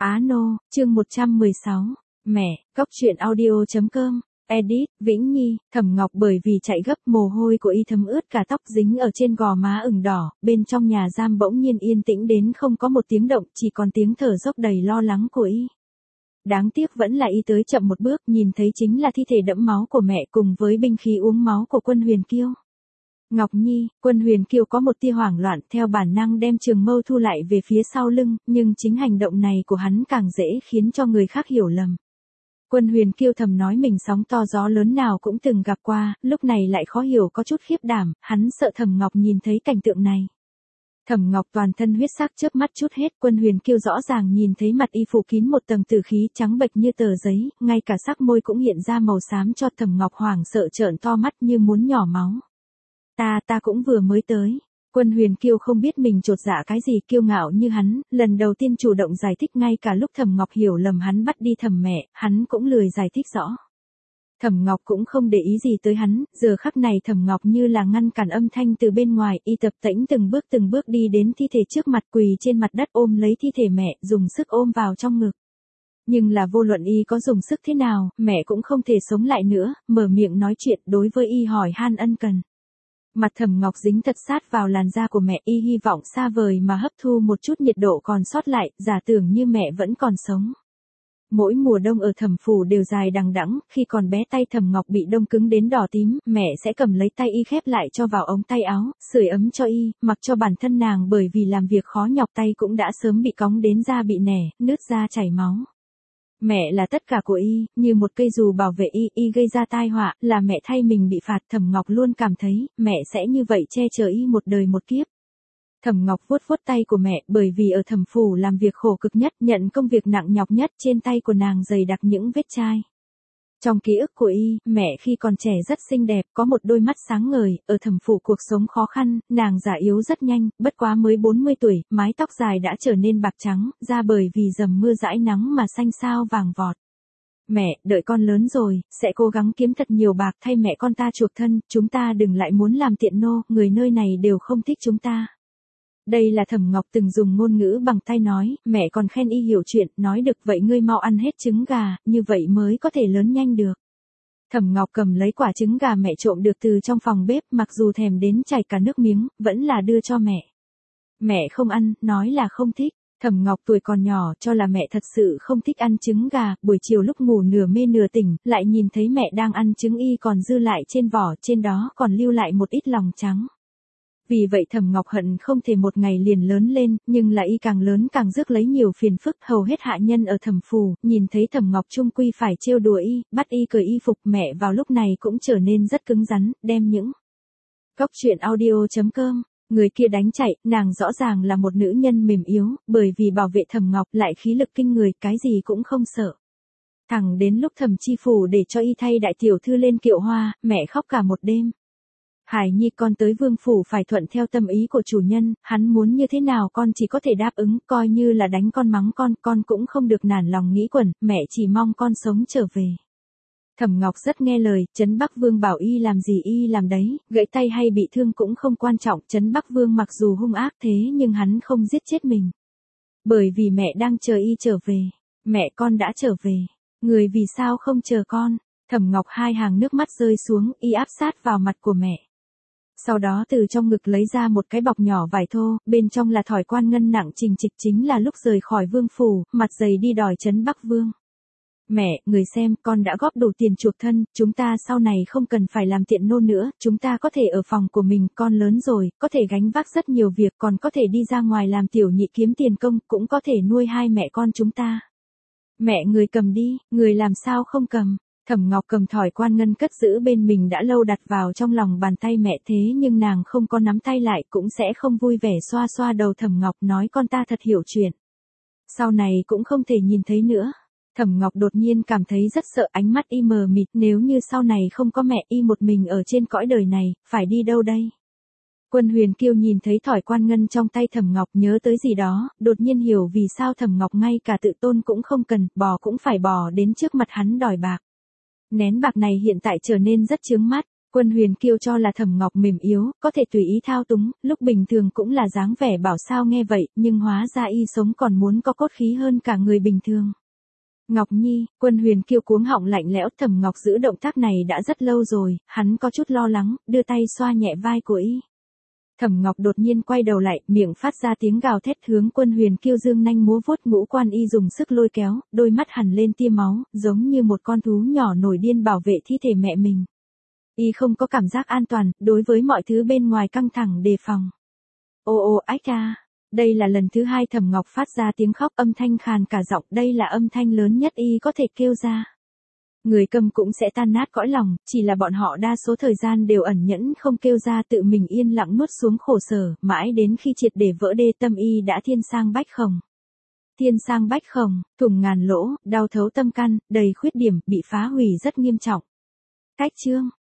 Á Nô, chương 116. Mẹ, cóc truyện audio.com. Edit, Vĩnh Nhi, Thẩm Ngọc bởi vì chạy gấp mồ hôi của y thấm ướt cả tóc dính ở trên gò má ửng đỏ, bên trong nhà giam bỗng nhiên yên tĩnh đến không có một tiếng động, chỉ còn tiếng thở dốc đầy lo lắng của y. Đáng tiếc vẫn là y tới chậm một bước, nhìn thấy chính là thi thể đẫm máu của mẹ cùng với binh khí uống máu của Quân Huyền Kiêu. Ngọc Nhi, Quân Huyền Kiêu có một tia hoảng loạn, theo bản năng đem trường mâu thu lại về phía sau lưng, nhưng chính hành động này của hắn càng dễ khiến cho người khác hiểu lầm. Quân Huyền Kiêu thầm nói mình sóng to gió lớn nào cũng từng gặp qua, lúc này lại khó hiểu có chút khiếp đảm, hắn sợ Thẩm Ngọc nhìn thấy cảnh tượng này. Thẩm Ngọc toàn thân huyết sắc chớp mắt chút hết, Quân Huyền Kiêu rõ ràng nhìn thấy mặt y phủ kín một tầng tử khí trắng bệch như tờ giấy, ngay cả sắc môi cũng hiện ra màu xám cho Thẩm Ngọc hoảng sợ trợn to mắt như muốn nhỏ máu. Ta cũng vừa mới tới. Quân Huyền Kiêu không biết mình chột dạ cái gì, kiêu ngạo như hắn, lần đầu tiên chủ động giải thích, ngay cả lúc Thẩm Ngọc hiểu lầm hắn bắt đi thẩm mẹ, hắn cũng lười giải thích rõ. Thẩm Ngọc cũng không để ý gì tới hắn, giờ khắc này Thẩm Ngọc như là ngăn cản âm thanh từ bên ngoài, y tập tễnh từng bước đi đến thi thể trước mặt, quỳ trên mặt đất ôm lấy thi thể mẹ, dùng sức ôm vào trong ngực. Nhưng là vô luận y có dùng sức thế nào, mẹ cũng không thể sống lại nữa, mở miệng nói chuyện đối với y hỏi han ân cần. Mặt Thẩm Ngọc dính thật sát vào làn da của mẹ, y hy vọng xa vời mà hấp thu một chút nhiệt độ còn sót lại, giả tưởng như mẹ vẫn còn sống. Mỗi mùa đông ở Thẩm phủ đều dài đằng đẵng, khi còn bé tay Thẩm Ngọc bị đông cứng đến đỏ tím, mẹ sẽ cầm lấy tay y khép lại cho vào ống tay áo, sưởi ấm cho y, mặc cho bản thân nàng bởi vì làm việc khó nhọc tay cũng đã sớm bị cóng đến da bị nẻ, nứt da chảy máu. Mẹ là tất cả của y, như một cây dù bảo vệ y gây ra tai họa, là mẹ thay mình bị phạt. Thẩm Ngọc luôn cảm thấy, mẹ sẽ như vậy che chở y một đời một kiếp. Thẩm Ngọc vuốt tay của mẹ, bởi vì ở Thẩm phủ làm việc khổ cực nhất, nhận công việc nặng nhọc nhất, trên tay của nàng dày đặc những vết chai. Trong ký ức của y, mẹ khi còn trẻ rất xinh đẹp, có một đôi mắt sáng ngời, ở Thẩm phủ cuộc sống khó khăn, nàng già yếu rất nhanh, bất quá mới 40 tuổi, mái tóc dài đã trở nên bạc trắng, da bởi vì dầm mưa dãi nắng mà xanh xao vàng vọt. Mẹ, đợi con lớn rồi, sẽ cố gắng kiếm thật nhiều bạc thay mẹ con ta chuộc thân, chúng ta đừng lại muốn làm tiện nô, người nơi này đều không thích chúng ta. Đây là Thẩm Ngọc từng dùng ngôn ngữ bằng tay nói, mẹ còn khen y hiểu chuyện, nói được vậy ngươi mau ăn hết trứng gà, như vậy mới có thể lớn nhanh được. Thẩm Ngọc cầm lấy quả trứng gà mẹ trộm được từ trong phòng bếp, mặc dù thèm đến chảy cả nước miếng, vẫn là đưa cho mẹ. Mẹ không ăn, nói là không thích. Thẩm Ngọc tuổi còn nhỏ cho là mẹ thật sự không thích ăn trứng gà, buổi chiều lúc ngủ nửa mê nửa tỉnh, lại nhìn thấy mẹ đang ăn trứng y còn dư lại trên vỏ, trên đó còn lưu lại một ít lòng trắng. Vì vậy Thẩm Ngọc hận không thể một ngày liền lớn lên, nhưng là y càng lớn càng rước lấy nhiều phiền phức, hầu hết hạ nhân ở Thẩm phủ, nhìn thấy Thẩm Ngọc chung quy phải trêu đùa y, bắt y cởi y phục, mẹ vào lúc này cũng trở nên rất cứng rắn, đem những cóc truyện audio.com, người kia đánh chạy, nàng rõ ràng là một nữ nhân mềm yếu, bởi vì bảo vệ Thẩm Ngọc lại khí lực kinh người, cái gì cũng không sợ. Thẳng đến lúc Thẩm chi phủ để cho y thay đại tiểu thư lên kiệu hoa, mẹ khóc cả một đêm. Hải Nhi con tới vương phủ phải thuận theo tâm ý của chủ nhân, hắn muốn như thế nào con chỉ có thể đáp ứng, coi như là đánh con mắng con cũng không được nản lòng nghĩ quẩn, mẹ chỉ mong con sống trở về. Thẩm Ngọc rất nghe lời, Trấn Bắc Vương bảo y làm gì y làm đấy, gãy tay hay bị thương cũng không quan trọng, Trấn Bắc Vương mặc dù hung ác thế nhưng hắn không giết chết mình. Bởi vì mẹ đang chờ y trở về, mẹ con đã trở về, người vì sao không chờ con? Thẩm Ngọc hai hàng nước mắt rơi xuống, y áp sát vào mặt của mẹ. Sau đó từ trong ngực lấy ra một cái bọc nhỏ vải thô, bên trong là thỏi quan ngân nặng trình trịch, chính là lúc rời khỏi vương phủ, mặt dày đi đòi Trấn Bắc Vương. Mẹ, người xem, con đã góp đủ tiền chuộc thân, chúng ta sau này không cần phải làm tiện nô nữa, chúng ta có thể ở phòng của mình, con lớn rồi, có thể gánh vác rất nhiều việc, còn có thể đi ra ngoài làm tiểu nhị kiếm tiền công, cũng có thể nuôi hai mẹ con chúng ta. Mẹ người cầm đi, người làm sao không cầm? Thẩm Ngọc cầm thỏi quan ngân cất giữ bên mình đã lâu đặt vào trong lòng bàn tay mẹ, thế nhưng nàng không có nắm tay lại, cũng sẽ không vui vẻ xoa xoa đầu Thẩm Ngọc, nói con ta thật hiểu chuyện. Sau này cũng không thể nhìn thấy nữa. Thẩm Ngọc đột nhiên cảm thấy rất sợ, ánh mắt y mờ mịt, nếu như sau này không có mẹ, y một mình ở trên cõi đời này, phải đi đâu đây? Quân Huyền Kiêu nhìn thấy thỏi quan ngân trong tay Thẩm Ngọc, nhớ tới gì đó, đột nhiên hiểu vì sao Thẩm Ngọc ngay cả tự tôn cũng không cần, bò cũng phải bò đến trước mặt hắn đòi bạc. Nén bạc này hiện tại trở nên rất chướng mắt. Quân Huyền Kiêu cho là Thẩm Ngọc mềm yếu, có thể tùy ý thao túng, lúc bình thường cũng là dáng vẻ bảo sao nghe vậy, nhưng hóa ra y sống còn muốn có cốt khí hơn cả người bình thường. Ngọc Nhi, Quân Huyền Kiêu cuống họng lạnh lẽo, Thẩm Ngọc giữ động tác này đã rất lâu rồi, hắn có chút lo lắng, đưa tay xoa nhẹ vai của y. Thẩm Ngọc đột nhiên quay đầu lại, miệng phát ra tiếng gào thét hướng Quân Huyền Kiêu dương nanh múa vuốt, ngũ quan y dùng sức lôi kéo, đôi mắt hằn lên tia máu, giống như một con thú nhỏ nổi điên bảo vệ thi thể mẹ mình. Y không có cảm giác an toàn, đối với mọi thứ bên ngoài căng thẳng đề phòng. Ô ô ách a, đây là lần thứ hai Thẩm Ngọc phát ra tiếng khóc, âm thanh khàn cả giọng, đây là âm thanh lớn nhất y có thể kêu ra. Người câm cũng sẽ tan nát cõi lòng, chỉ là bọn họ đa số thời gian đều ẩn nhẫn không kêu ra, tự mình yên lặng nuốt xuống khổ sở, mãi đến khi triệt để vỡ đê, tâm y đã thiên sang bách khổng. Thiên sang bách khổng, thủng ngàn lỗ, đau thấu tâm căn, đầy khuyết điểm, bị phá hủy rất nghiêm trọng. Cách chương